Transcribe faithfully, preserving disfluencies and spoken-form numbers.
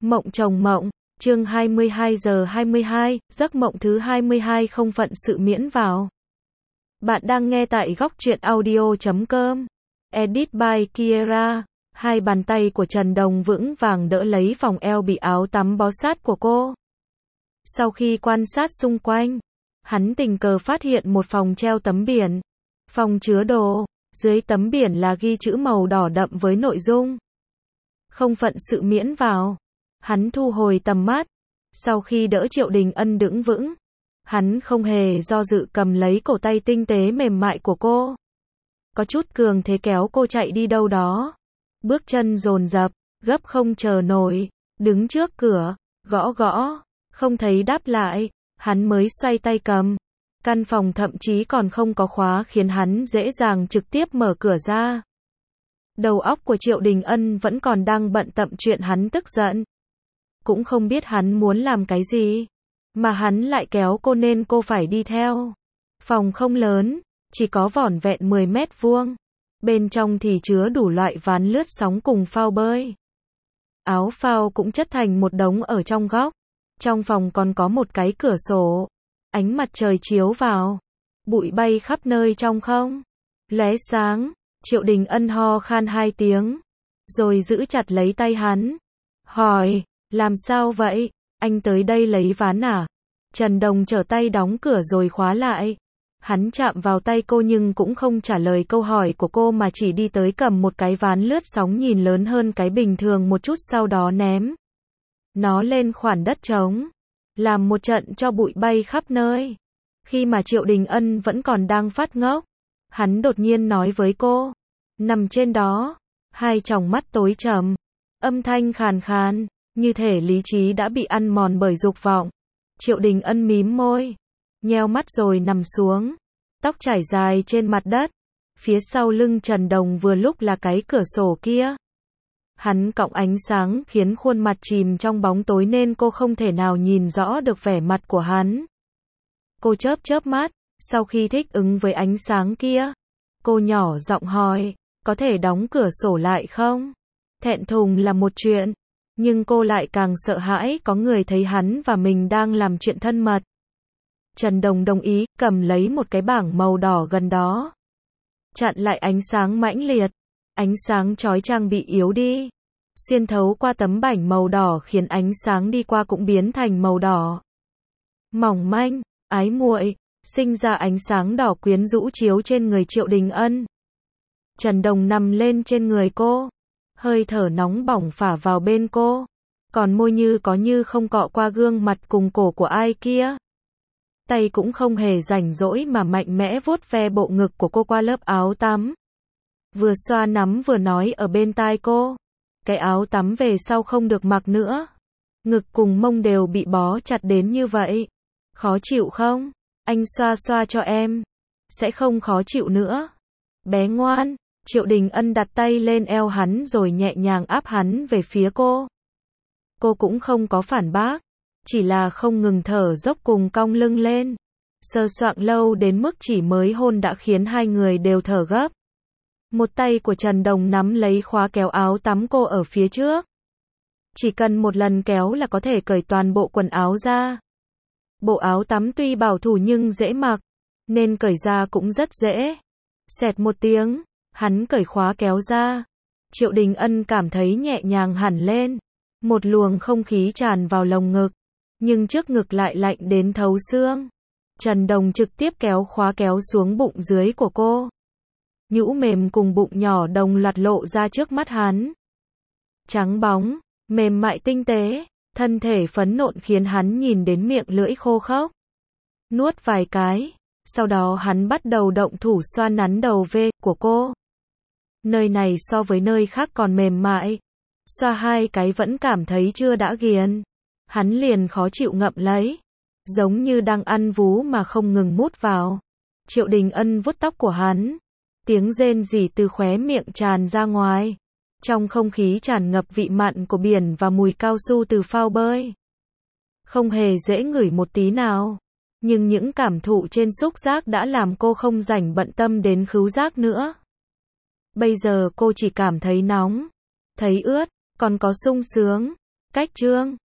Mộng chồng mộng, chương hai mươi hai giờ hai mươi hai, giấc mộng thứ hai mươi hai không phận sự miễn vào. Bạn đang nghe tại góc truyện audio chấm com. Edit by Kiera. Hai bàn tay của Trần Đồng vững vàng đỡ lấy vòng eo bị áo tắm bó sát của cô. Sau khi quan sát xung quanh, hắn tình cờ phát hiện một phòng treo tấm biển. Phòng chứa đồ, dưới tấm biển là ghi chữ màu đỏ đậm với nội dung không phận sự miễn vào. Hắn thu hồi tầm mắt. Sau khi đỡ Triệu Đình Ân đứng vững, hắn không hề do dự cầm lấy cổ tay tinh tế mềm mại của cô. Có chút cường thế kéo cô chạy đi đâu đó. Bước chân dồn dập, gấp không chờ nổi, đứng trước cửa, gõ gõ, không thấy đáp lại, hắn mới xoay tay cầm. Căn phòng thậm chí còn không có khóa khiến hắn dễ dàng trực tiếp mở cửa ra. Đầu óc của Triệu Đình Ân vẫn còn đang bận tâm chuyện hắn tức giận. Cũng không biết hắn muốn làm cái gì, mà hắn lại kéo cô nên cô phải đi theo. Phòng không lớn, chỉ có vỏn vẹn mười mét vuông. Bên trong thì chứa đủ loại ván lướt sóng cùng phao bơi. Áo phao cũng chất thành một đống ở trong góc. Trong phòng còn có một cái cửa sổ. Ánh mặt trời chiếu vào. Bụi bay khắp nơi trong không. Lóe sáng. Triệu Đình Ân ho khan hai tiếng. Rồi giữ chặt lấy tay hắn. Hỏi, làm sao vậy? Anh tới đây lấy ván à? Trần Đồng trở tay đóng cửa rồi khóa lại. Hắn chạm vào tay cô nhưng cũng không trả lời câu hỏi của cô mà chỉ đi tới cầm một cái ván lướt sóng nhìn lớn hơn cái bình thường một chút, sau đó ném nó lên khoản đất trống, làm một trận cho bụi bay khắp nơi. Khi mà Triệu Đình Ân vẫn còn đang phát ngốc, hắn đột nhiên nói với cô, nằm trên đó, hai tròng mắt tối trầm, âm thanh khàn khàn, như thể lý trí đã bị ăn mòn bởi dục vọng. Triệu Đình Ân mím môi, nheo mắt rồi nằm xuống, tóc trải dài trên mặt đất. Phía sau lưng Trần Đồng vừa lúc là cái cửa sổ kia. Hắn cọng ánh sáng khiến khuôn mặt chìm trong bóng tối nên cô không thể nào nhìn rõ được vẻ mặt của hắn. Cô chớp chớp mắt, sau khi thích ứng với ánh sáng kia, cô nhỏ giọng hỏi, có thể đóng cửa sổ lại không? Thẹn thùng là một chuyện, nhưng cô lại càng sợ hãi có người thấy hắn và mình đang làm chuyện thân mật. Trần Đồng đồng ý, cầm lấy một cái bảng màu đỏ gần đó. Chặn lại ánh sáng mãnh liệt. Ánh sáng chói chang bị yếu đi. Xuyên thấu qua tấm bảng màu đỏ khiến ánh sáng đi qua cũng biến thành màu đỏ. Mỏng manh, ái muội, sinh ra ánh sáng đỏ quyến rũ chiếu trên người Triệu Đình Ân. Trần Đồng nằm lên trên người cô. Hơi thở nóng bỏng phả vào bên cô. Còn môi như có như không cọ qua gương mặt cùng cổ của ai kia. Tay cũng không hề rảnh rỗi mà mạnh mẽ vuốt ve bộ ngực của cô qua lớp áo tắm. Vừa xoa nắm vừa nói ở bên tai cô. Cái áo tắm về sau không được mặc nữa. Ngực cùng mông đều bị bó chặt đến như vậy. Khó chịu không? Anh xoa xoa cho em. Sẽ không khó chịu nữa. Bé ngoan. Triệu Đình Ân đặt tay lên eo hắn rồi nhẹ nhàng áp hắn về phía cô. Cô cũng không có phản bác. Chỉ là không ngừng thở dốc cùng cong lưng lên. Sờ soạng lâu đến mức chỉ mới hôn đã khiến hai người đều thở gấp. Một tay của Trần Đồng nắm lấy khóa kéo áo tắm cô ở phía trước. Chỉ cần một lần kéo là có thể cởi toàn bộ quần áo ra. Bộ áo tắm tuy bảo thủ nhưng dễ mặc, nên cởi ra cũng rất dễ. Xẹt một tiếng, hắn cởi khóa kéo ra. Triệu Đình Ân cảm thấy nhẹ nhàng hẳn lên. Một luồng không khí tràn vào lồng ngực. Nhưng trước ngực lại lạnh đến thấu xương. Trần Đồng trực tiếp kéo khóa kéo xuống bụng dưới của cô. Nhũ mềm cùng bụng nhỏ đồng loạt lộ ra trước mắt hắn. Trắng bóng, mềm mại tinh tế, thân thể phấn nộn khiến hắn nhìn đến miệng lưỡi khô khốc. Nuốt vài cái, sau đó hắn bắt đầu động thủ xoa nắn đầu V của cô. Nơi này so với nơi khác còn mềm mại. Xoa hai cái vẫn cảm thấy chưa đã ghiền. Hắn liền khó chịu ngậm lấy. Giống như đang ăn vú mà không ngừng mút vào. Triệu Đình Ân vuốt tóc của hắn. Tiếng rên rỉ từ khóe miệng tràn ra ngoài. Trong không khí tràn ngập vị mặn của biển và mùi cao su từ phao bơi. Không hề dễ ngửi một tí nào. Nhưng những cảm thụ trên xúc giác đã làm cô không rảnh bận tâm đến khứu giác nữa. Bây giờ cô chỉ cảm thấy nóng, thấy ướt, còn có sung sướng. Cách chương